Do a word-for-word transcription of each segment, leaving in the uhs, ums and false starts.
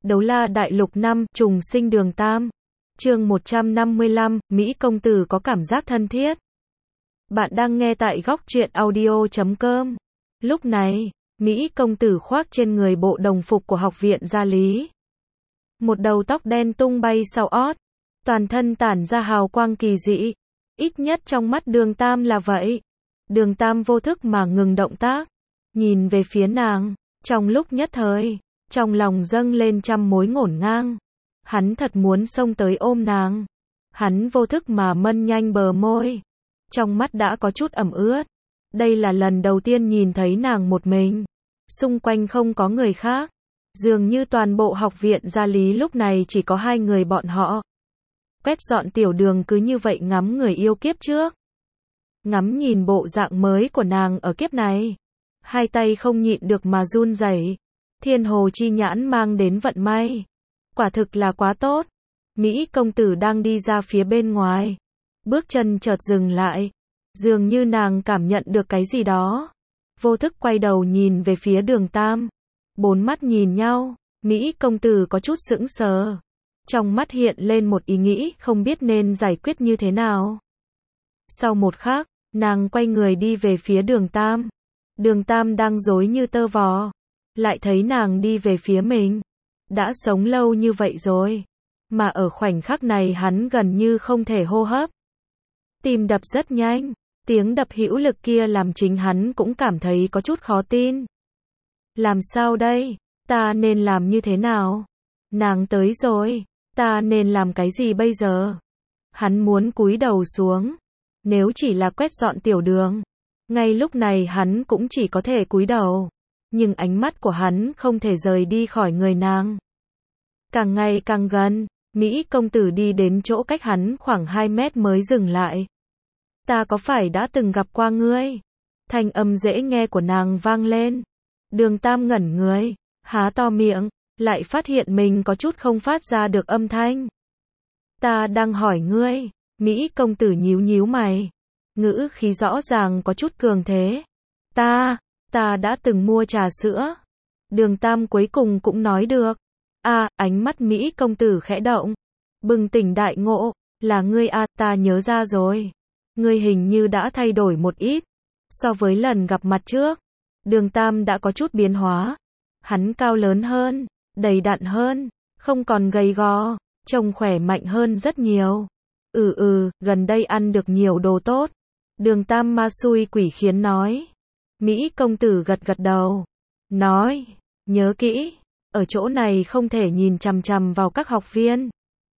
Đấu la đại lục năm, trùng sinh đường Tam. Chương một trăm năm mươi lăm, Mỹ công tử có cảm giác thân thiết. Bạn đang nghe tại góc truyện audio chấm com. Lúc này, Mỹ công tử khoác trên người bộ đồng phục của học viện gia lý. Một đầu tóc đen tung bay sau ót, toàn thân tản ra hào quang kỳ dị. Ít nhất trong mắt đường Tam là vậy. Đường Tam vô thức mà ngừng động tác, nhìn về phía nàng, trong lúc nhất thời, trong lòng dâng lên trăm mối ngổn ngang. Hắn thật muốn xông tới ôm nàng. Hắn vô thức mà mân nhanh bờ môi. Trong mắt đã có chút ẩm ướt. Đây là lần đầu tiên nhìn thấy nàng một mình. Xung quanh không có người khác. Dường như toàn bộ học viện gia lý lúc này chỉ có hai người bọn họ. Quét dọn tiểu đường cứ như vậy ngắm người yêu kiếp trước. Ngắm nhìn bộ dạng mới của nàng ở kiếp này. Hai tay không nhịn được mà run rẩy. Thiên hồ chi nhãn mang đến vận may. Quả thực là quá tốt. Mỹ công tử đang đi ra phía bên ngoài. Bước chân chợt dừng lại. Dường như nàng cảm nhận được cái gì đó. Vô thức quay đầu nhìn về phía đường Tam. Bốn mắt nhìn nhau. Mỹ công tử có chút sững sờ. Trong mắt hiện lên một ý nghĩ không biết nên giải quyết như thế nào. Sau một khắc, nàng quay người đi về phía đường Tam. Đường Tam đang rối như tơ vò. Lại thấy nàng đi về phía mình. Đã sống lâu như vậy rồi. Mà ở khoảnh khắc này hắn gần như không thể hô hấp. Tim đập rất nhanh. Tiếng đập hữu lực kia làm chính hắn cũng cảm thấy có chút khó tin. Làm sao đây? Ta nên làm như thế nào? Nàng tới rồi. Ta nên làm cái gì bây giờ? Hắn muốn cúi đầu xuống. Nếu chỉ là quét dọn tiểu đường. Ngay lúc này hắn cũng chỉ có thể cúi đầu. Nhưng ánh mắt của hắn không thể rời đi khỏi người nàng. Càng ngày càng gần, Mỹ công tử đi đến chỗ cách hắn khoảng hai mét mới dừng lại. Ta có phải đã từng gặp qua ngươi? Thanh âm dễ nghe của nàng vang lên. Đường Tam ngẩn người, há to miệng, lại phát hiện mình có chút không phát ra được âm thanh. Ta đang hỏi ngươi. Mỹ công tử nhíu nhíu mày. Ngữ khí rõ ràng có chút cường thế. Ta, ta đã từng mua trà sữa. Đường Tam cuối cùng cũng nói được. À, ánh mắt Mỹ công tử khẽ động. Bừng tỉnh đại ngộ, là ngươi à, ta nhớ ra rồi. Ngươi hình như đã thay đổi một ít. So với lần gặp mặt trước, đường Tam đã có chút biến hóa. Hắn cao lớn hơn, đầy đặn hơn, không còn gầy gò, trông khỏe mạnh hơn rất nhiều. Ừ ừ, gần đây ăn được nhiều đồ tốt. Đường Tam ma xui quỷ khiến nói. Mỹ công tử gật gật đầu. Nói, nhớ kỹ, ở chỗ này không thể nhìn chằm chằm vào các học viên.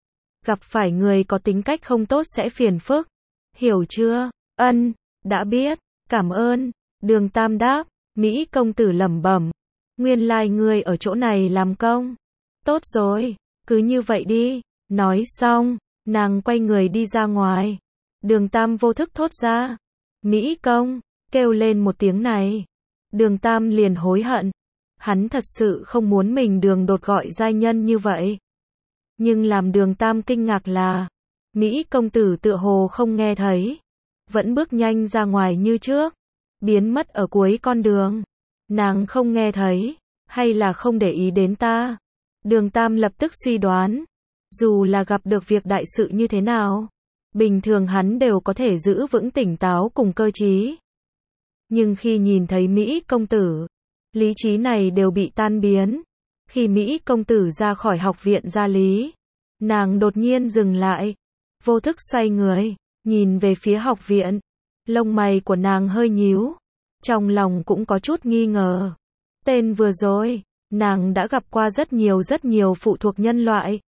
Gặp phải người có tính cách không tốt sẽ phiền phức. Hiểu chưa? Ân, đã biết, cảm ơn. Đường Tam đáp. Mỹ công tử lẩm bẩm. Nguyên lai ngươi ở chỗ này làm công. Tốt rồi, cứ như vậy đi. Nói xong, nàng quay người đi ra ngoài. Đường Tam vô thức thốt ra. Mỹ công, kêu lên một tiếng này. Đường Tam liền hối hận. Hắn thật sự không muốn mình đường đột gọi giai nhân như vậy. Nhưng làm đường Tam kinh ngạc là, Mỹ công tử tựa hồ không nghe thấy. Vẫn bước nhanh ra ngoài như trước. Biến mất ở cuối con đường. Nàng không nghe thấy, hay là không để ý đến ta? Đường Tam lập tức suy đoán. Dù là gặp được việc đại sự như thế nào, bình thường hắn đều có thể giữ vững tỉnh táo cùng cơ trí. Nhưng khi nhìn thấy Mỹ công tử, lý trí này đều bị tan biến. Khi Mỹ công tử ra khỏi học viện gia lý, nàng đột nhiên dừng lại, vô thức xoay người, nhìn về phía học viện. Lông mày của nàng hơi nhíu, trong lòng cũng có chút nghi ngờ. Tên vừa rồi, nàng đã gặp qua rất nhiều rất nhiều phụ thuộc nhân loại.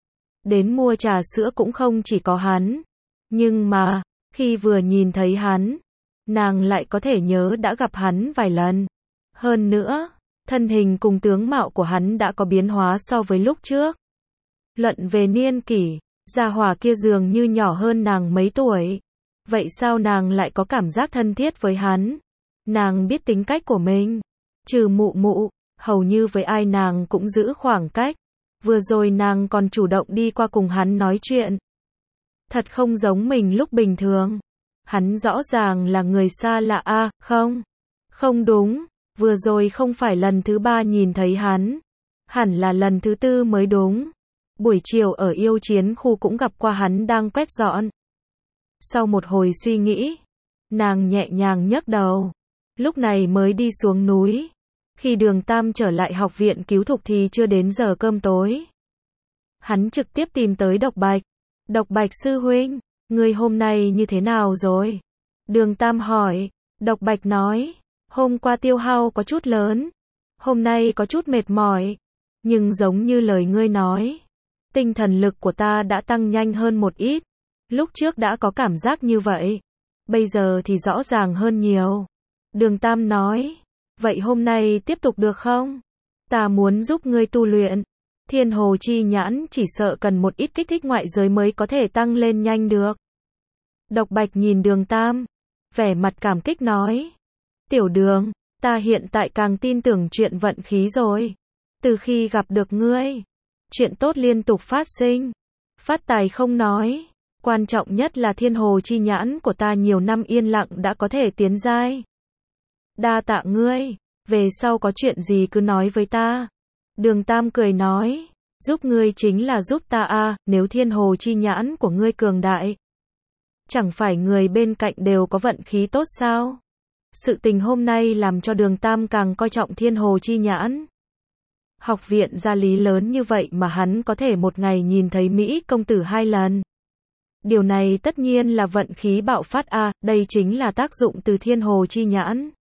Đến mua trà sữa cũng không chỉ có hắn. Nhưng mà, khi vừa nhìn thấy hắn, nàng lại có thể nhớ đã gặp hắn vài lần. Hơn nữa, thân hình cùng tướng mạo của hắn đã có biến hóa so với lúc trước. Luận về niên kỷ, gia hỏa kia dường như nhỏ hơn nàng mấy tuổi. Vậy sao nàng lại có cảm giác thân thiết với hắn? Nàng biết tính cách của mình. Trừ mụ mụ, hầu như với ai nàng cũng giữ khoảng cách. Vừa rồi nàng còn chủ động đi qua cùng hắn nói chuyện. Thật không giống mình lúc bình thường. Hắn rõ ràng là người xa lạ a, à, không? Không đúng, vừa rồi không phải lần thứ ba nhìn thấy hắn. Hẳn là lần thứ tư mới đúng. Buổi chiều ở yêu chiến khu cũng gặp qua hắn đang quét dọn. Sau một hồi suy nghĩ, nàng nhẹ nhàng nhấc đầu. Lúc này mới đi xuống núi. Khi Đường Tam trở lại học viện cứu thục thì chưa đến giờ cơm tối. Hắn trực tiếp tìm tới Độc Bạch. Độc Bạch sư huynh, ngươi hôm nay như thế nào rồi? Đường Tam hỏi. Độc Bạch nói, hôm qua tiêu hao có chút lớn. Hôm nay có chút mệt mỏi. Nhưng giống như lời ngươi nói, tinh thần lực của ta đã tăng nhanh hơn một ít. Lúc trước đã có cảm giác như vậy. Bây giờ thì rõ ràng hơn nhiều. Đường Tam nói, vậy hôm nay tiếp tục được không? Ta muốn giúp ngươi tu luyện. Thiên hồ chi nhãn chỉ sợ cần một ít kích thích ngoại giới mới có thể tăng lên nhanh được. Độc Bạch nhìn Đường Tam, vẻ mặt cảm kích nói. Tiểu Đường, ta hiện tại càng tin tưởng chuyện vận khí rồi. Từ khi gặp được ngươi, chuyện tốt liên tục phát sinh. Phát tài không nói, quan trọng nhất là thiên hồ chi nhãn của ta nhiều năm yên lặng đã có thể tiến giai. Đa tạ ngươi, về sau có chuyện gì cứ nói với ta. Đường Tam cười nói, giúp ngươi chính là giúp ta a, nếu thiên hồ chi nhãn của ngươi cường đại. Chẳng phải người bên cạnh đều có vận khí tốt sao? Sự tình hôm nay làm cho Đường Tam càng coi trọng thiên hồ chi nhãn. Học viện gia lý lớn như vậy mà hắn có thể một ngày nhìn thấy Mỹ công tử hai lần. Điều này tất nhiên là vận khí bạo phát a, à, đây chính là tác dụng từ thiên hồ chi nhãn.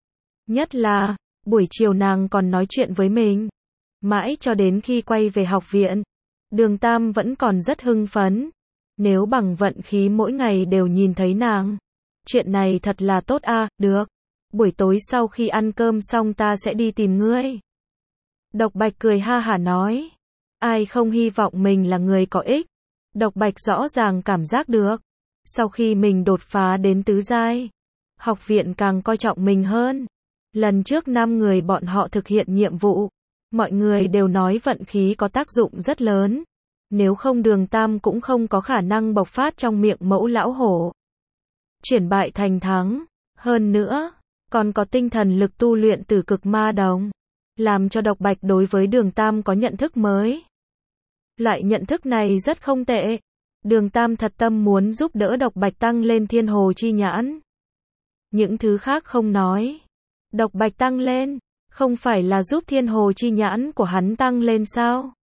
Nhất là, buổi chiều nàng còn nói chuyện với mình. Mãi cho đến khi quay về học viện, Đường Tam vẫn còn rất hưng phấn. Nếu bằng vận khí mỗi ngày đều nhìn thấy nàng, chuyện này thật là tốt a, à, được. Buổi tối sau khi ăn cơm xong ta sẽ đi tìm ngươi. Độc Bạch cười ha hả nói. Ai không hy vọng mình là người có ích. Độc Bạch rõ ràng cảm giác được. Sau khi mình đột phá đến tứ giai, học viện càng coi trọng mình hơn. Lần trước năm người bọn họ thực hiện nhiệm vụ, mọi người đều nói vận khí có tác dụng rất lớn. Nếu không Đường Tam cũng không có khả năng bộc phát trong miệng mẫu lão hổ. Chuyển bại thành thắng. Hơn nữa, còn có tinh thần lực tu luyện từ cực ma đồng. Làm cho Độc Bạch đối với Đường Tam có nhận thức mới. Loại nhận thức này rất không tệ. Đường Tam thật tâm muốn giúp đỡ Độc Bạch tăng lên thiên hồ chi nhãn. Những thứ khác không nói. Độc Bạch tăng lên, không phải là giúp thiên hồ chi nhãn của hắn tăng lên sao?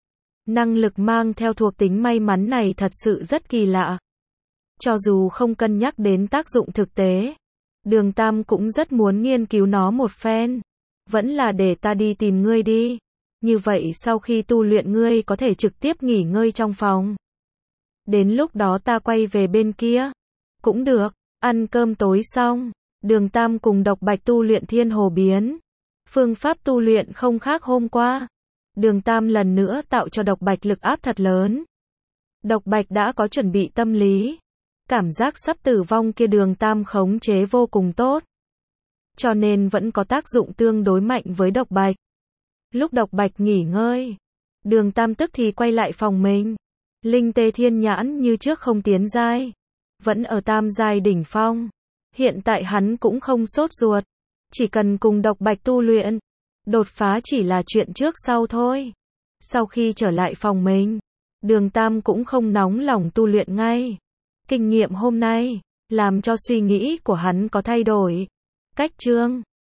Năng lực mang theo thuộc tính may mắn này thật sự rất kỳ lạ. Cho dù không cân nhắc đến tác dụng thực tế, Đường Tam cũng rất muốn nghiên cứu nó một phen. Vẫn là để ta đi tìm ngươi đi. Như vậy sau khi tu luyện ngươi có thể trực tiếp nghỉ ngơi trong phòng. Đến lúc đó ta quay về bên kia. Cũng được. Ăn cơm tối xong, Đường Tam cùng Độc Bạch tu luyện thiên hồ biến. Phương pháp tu luyện không khác hôm qua. Đường Tam lần nữa tạo cho Độc Bạch lực áp thật lớn. Độc Bạch đã có chuẩn bị tâm lý. Cảm giác sắp tử vong kia Đường Tam khống chế vô cùng tốt. Cho nên vẫn có tác dụng tương đối mạnh với Độc Bạch. Lúc Độc Bạch nghỉ ngơi, Đường Tam tức thì quay lại phòng mình. Linh tê thiên nhãn như trước không tiến giai, vẫn ở tam giai đỉnh phong. Hiện tại hắn cũng không sốt ruột, chỉ cần cùng Độc Bạch tu luyện, đột phá chỉ là chuyện trước sau thôi. Sau khi trở lại phòng mình, Đường Tam cũng không nóng lòng tu luyện ngay. Kinh nghiệm hôm nay làm cho suy nghĩ của hắn có thay đổi. Cách chương